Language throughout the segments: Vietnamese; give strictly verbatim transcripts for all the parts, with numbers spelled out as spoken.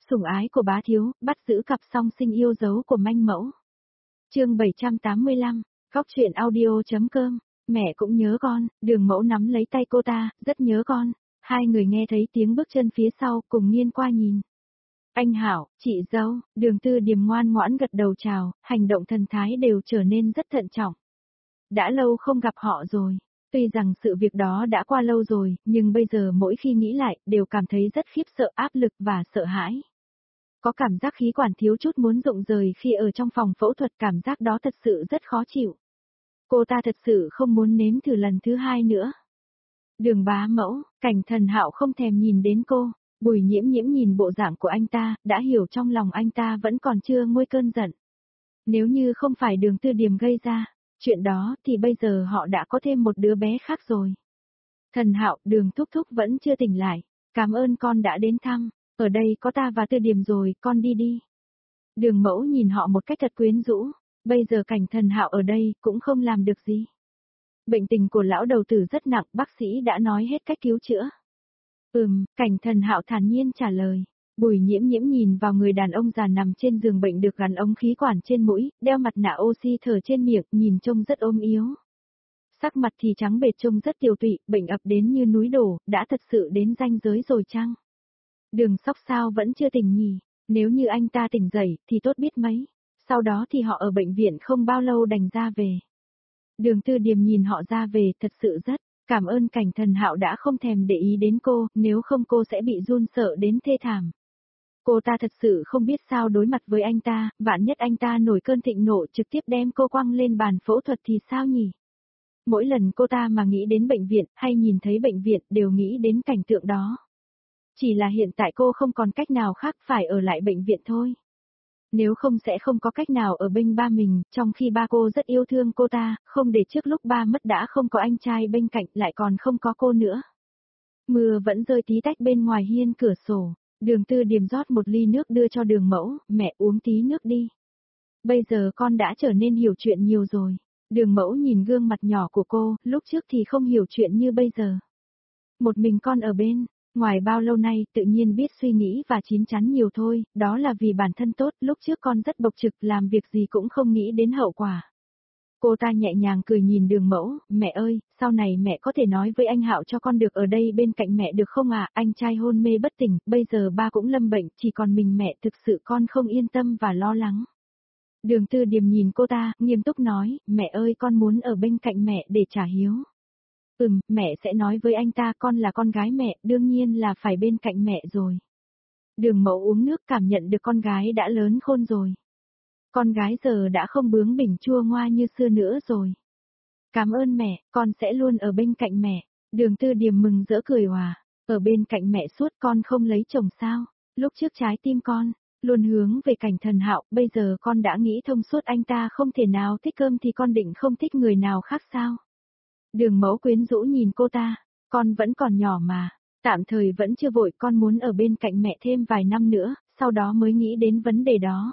Sủng ái của bá thiếu, bắt giữ cặp song sinh yêu dấu của manh mẫu. Chương bảy trăm tám mươi lăm, Góc truyện audio.com. Mẹ cũng nhớ con, Đường Mẫu nắm lấy tay cô ta, rất nhớ con. Hai người nghe thấy tiếng bước chân phía sau, cùng nghiêng qua nhìn. Anh Hảo, chị dâu, Đường Tư Điềm ngoan ngoãn gật đầu chào, hành động thần thái đều trở nên rất thận trọng. Đã lâu không gặp họ rồi. Tuy rằng sự việc đó đã qua lâu rồi, nhưng bây giờ mỗi khi nghĩ lại, đều cảm thấy rất khiếp sợ, áp lực và sợ hãi. Có cảm giác khí quản thiếu chút muốn rụng rời khi ở trong phòng phẫu thuật, cảm giác đó thật sự rất khó chịu. Cô ta thật sự không muốn nếm thử lần thứ hai nữa. Đường bá mẫu, Cảnh Thần Hạo không thèm nhìn đến cô, Bùi Nhiễm Nhiễm nhìn bộ dạng của anh ta, đã hiểu trong lòng anh ta vẫn còn chưa nguôi cơn giận. Nếu như không phải Đường Tư Điềm gây ra chuyện đó thì bây giờ họ đã có thêm một đứa bé khác rồi. Thần Hạo, Đường thúc thúc vẫn chưa tỉnh lại, cảm ơn con đã đến thăm, ở đây có ta và Tư Điềm rồi, con đi đi. Đường Mẫu nhìn họ một cách thật quyến rũ, bây giờ Cảnh Thần Hạo ở đây cũng không làm được gì. Bệnh tình của lão đầu tử rất nặng, bác sĩ đã nói hết cách cứu chữa. Ừm, Cảnh Thần Hạo thản nhiên trả lời. Bùi Nhiễm Nhiễm nhìn vào người đàn ông già nằm trên giường bệnh được gắn ống khí quản trên mũi, đeo mặt nạ oxy thở trên miệng, nhìn trông rất ốm yếu. Sắc mặt thì trắng bệch trông rất tiều tụy, bệnh ập đến như núi đổ, đã thật sự đến ranh giới rồi chăng? Đường Sóc sao vẫn chưa tỉnh nhỉ? Nếu như anh ta tỉnh dậy thì tốt biết mấy. Sau đó thì họ ở bệnh viện không bao lâu đành ra về. Đường Tư Điềm nhìn họ ra về thật sự rất cảm ơn Cảnh Thần Hạo đã không thèm để ý đến cô, nếu không cô sẽ bị run sợ đến thê thảm. Cô ta thật sự không biết sao đối mặt với anh ta, vạn nhất anh ta nổi cơn thịnh nộ trực tiếp đem cô quăng lên bàn phẫu thuật thì sao nhỉ? Mỗi lần cô ta mà nghĩ đến bệnh viện hay nhìn thấy bệnh viện đều nghĩ đến cảnh tượng đó. Chỉ là hiện tại cô không còn cách nào khác phải ở lại bệnh viện thôi. Nếu không sẽ không có cách nào ở bên ba mình, trong khi ba cô rất yêu thương cô ta, không để trước lúc ba mất đã không có anh trai bên cạnh lại còn không có cô nữa. Mưa vẫn rơi tí tách bên ngoài hiên cửa sổ, Đường Tư Điềm rót một ly nước đưa cho Đường Mẫu, mẹ uống tí nước đi. Bây giờ con đã trở nên hiểu chuyện nhiều rồi. Đường Mẫu nhìn gương mặt nhỏ của cô, lúc trước thì không hiểu chuyện như bây giờ. Một mình con ở bên. Ngoài bao lâu nay tự nhiên biết suy nghĩ và chín chắn nhiều thôi, đó là vì bản thân tốt, lúc trước con rất bộc trực làm việc gì cũng không nghĩ đến hậu quả. Cô ta nhẹ nhàng cười nhìn Đường Mẫu, mẹ ơi, sau này mẹ có thể nói với anh Hạo cho con được ở đây bên cạnh mẹ được không ạ, anh trai hôn mê bất tỉnh, bây giờ ba cũng lâm bệnh, chỉ còn mình mẹ thực sự con không yên tâm và lo lắng. Đường Tư Điềm nhìn cô ta, nghiêm túc nói, mẹ ơi con muốn ở bên cạnh mẹ để trả hiếu. Ừm, mẹ sẽ nói với anh ta con là con gái mẹ, đương nhiên là phải bên cạnh mẹ rồi. Đường Mẫu uống nước cảm nhận được con gái đã lớn khôn rồi. Con gái giờ đã không bướng bỉnh chua ngoa như xưa nữa rồi. Cảm ơn mẹ, con sẽ luôn ở bên cạnh mẹ. Đường Tư Điềm mừng rỡ cười hòa, ở bên cạnh mẹ suốt con không lấy chồng sao, lúc trước trái tim con luôn hướng về Cảnh Thần Hạo, bây giờ con đã nghĩ thông suốt anh ta không thể nào thích cơm thì con định không thích người nào khác sao. Đường Mẫu quyến rũ nhìn cô ta, con vẫn còn nhỏ mà, tạm thời vẫn chưa vội, con muốn ở bên cạnh mẹ thêm vài năm nữa, sau đó mới nghĩ đến vấn đề đó.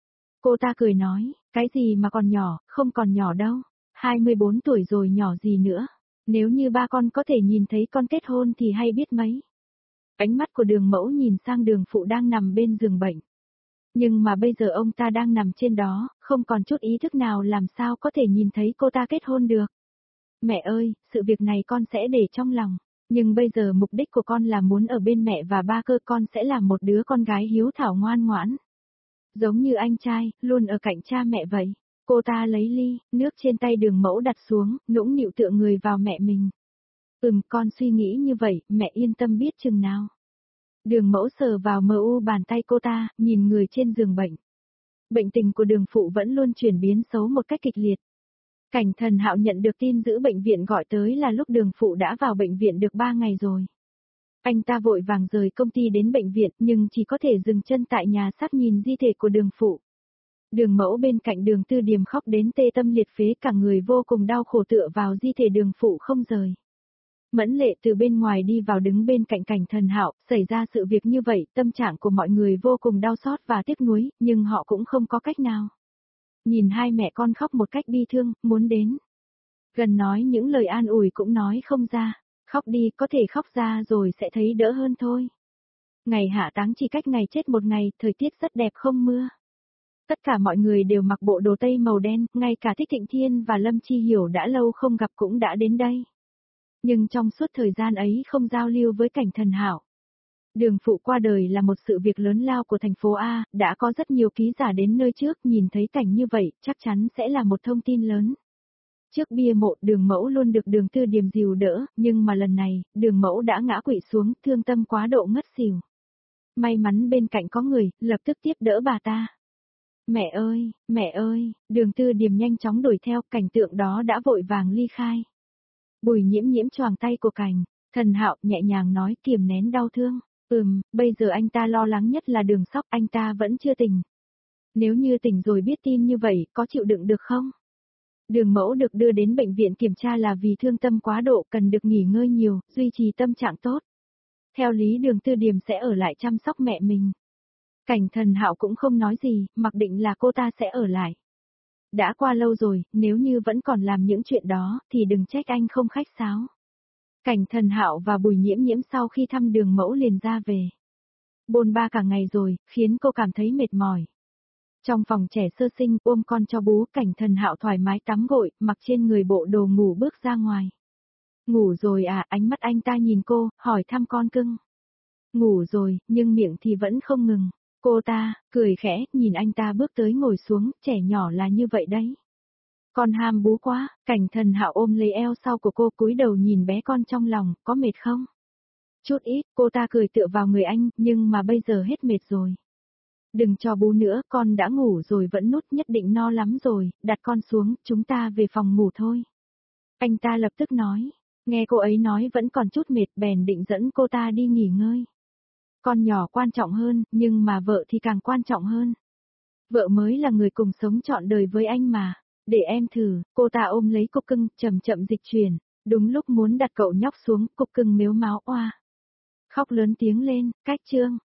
Cô ta cười nói, cái gì mà còn nhỏ, không còn nhỏ đâu, hai mươi bốn tuổi rồi nhỏ gì nữa, nếu như ba con có thể nhìn thấy con kết hôn thì hay biết mấy. Ánh mắt của Đường Mẫu nhìn sang Đường Phụ đang nằm bên giường bệnh. Nhưng mà bây giờ ông ta đang nằm trên đó, không còn chút ý thức nào làm sao có thể nhìn thấy cô ta kết hôn được. Mẹ ơi, sự việc này con sẽ để trong lòng, nhưng bây giờ mục đích của con là muốn ở bên mẹ và ba cơ, con sẽ là một đứa con gái hiếu thảo ngoan ngoãn. Giống như anh trai, luôn ở cạnh cha mẹ vậy. Cô ta lấy ly, nước trên tay Đường Mẫu đặt xuống, nũng nịu tựa người vào mẹ mình. Ừm, con suy nghĩ như vậy, mẹ yên tâm biết chừng nào. Đường Mẫu sờ vào mờ u bàn tay cô ta, nhìn người trên giường bệnh. Bệnh tình của Đường Phụ vẫn luôn chuyển biến xấu một cách kịch liệt. Cảnh Thần Hạo nhận được tin giữ bệnh viện gọi tới là lúc Đường Phụ đã vào bệnh viện được ba ngày rồi. Anh ta vội vàng rời công ty đến bệnh viện nhưng chỉ có thể dừng chân tại nhà xác nhìn di thể của Đường Phụ. Đường Mẫu bên cạnh Đường Tư Điềm khóc đến tê tâm liệt phế, cả người vô cùng đau khổ tựa vào di thể Đường Phụ không rời. Mẫn Lệ từ bên ngoài đi vào đứng bên cạnh Cảnh Thần Hạo, xảy ra sự việc như vậy, tâm trạng của mọi người vô cùng đau xót và tiếc nuối, nhưng họ cũng không có cách nào. Nhìn hai mẹ con khóc một cách bi thương, muốn đến gần nói những lời an ủi cũng nói không ra. Khóc đi, có thể khóc ra rồi sẽ thấy đỡ hơn thôi. Ngày hạ táng chỉ cách ngày chết một ngày, thời tiết rất đẹp không mưa. Tất cả mọi người đều mặc bộ đồ tây màu đen, ngay cả Thích Thịnh Thiên và Lâm Chi Hiểu đã lâu không gặp cũng đã đến đây. Nhưng trong suốt thời gian ấy không giao lưu với Cảnh Thần Hạo. Đường phụ qua đời là một sự việc lớn lao của thành phố A, đã có rất nhiều ký giả đến nơi trước, nhìn thấy cảnh như vậy, chắc chắn sẽ là một thông tin lớn. Trước bia mộ, Đường Mẫu luôn được Đường Tư Điềm dìu đỡ, nhưng mà lần này, Đường Mẫu đã ngã quỵ xuống, thương tâm quá độ ngất xỉu. May mắn bên cạnh có người, lập tức tiếp đỡ bà ta. Mẹ ơi, mẹ ơi, Đường Tư Điềm nhanh chóng đuổi theo, cảnh tượng đó đã vội vàng ly khai. Bùi Nhiễm Nhiễm choàng tay của Cảnh Thần Hạo, nhẹ nhàng nói, kiềm nén đau thương. Ừm, bây giờ anh ta lo lắng nhất là Đường Sóc, anh ta vẫn chưa tỉnh. Nếu như tỉnh rồi biết tin như vậy, có chịu đựng được không? Đường Mẫu được đưa đến bệnh viện kiểm tra là vì thương tâm quá độ, cần được nghỉ ngơi nhiều, duy trì tâm trạng tốt. Theo lý Đường Tư Điềm sẽ ở lại chăm sóc mẹ mình. Cảnh Thần Hạo cũng không nói gì, mặc định là cô ta sẽ ở lại. Đã qua lâu rồi, nếu như vẫn còn làm những chuyện đó, thì đừng trách anh không khách sáo. Cảnh Thần Hạo và Bùi Nhiễm Nhiễm sau khi thăm Đường Mẫu liền ra về. Bôn ba cả ngày rồi, khiến cô cảm thấy mệt mỏi. Trong phòng trẻ sơ sinh ôm con cho bú, Cảnh Thần Hạo thoải mái tắm gội, mặc trên người bộ đồ ngủ bước ra ngoài. Ngủ rồi à, ánh mắt anh ta nhìn cô, hỏi thăm con cưng. Ngủ rồi, nhưng miệng thì vẫn không ngừng. Cô ta, cười khẽ, nhìn anh ta bước tới ngồi xuống, trẻ nhỏ là như vậy đấy. Con ham bú quá, Cảnh Thần Hạo ôm lấy eo sau của cô, cúi đầu nhìn bé con trong lòng, có mệt không? Chút ít, cô ta cười tựa vào người anh, nhưng mà bây giờ hết mệt rồi. Đừng cho bú nữa, con đã ngủ rồi vẫn nút, nhất định no lắm rồi, đặt con xuống, chúng ta về phòng ngủ thôi. Anh ta lập tức nói, nghe cô ấy nói vẫn còn chút mệt, bèn định dẫn cô ta đi nghỉ ngơi. Con nhỏ quan trọng hơn, nhưng mà vợ thì càng quan trọng hơn. Vợ mới là người cùng sống trọn đời với anh mà. Để em thử, cô ta ôm lấy cục cưng, chậm chậm dịch chuyển. Đúng lúc muốn đặt cậu nhóc xuống, cục cưng mếu máo oa. Khóc lớn tiếng lên, cách chương.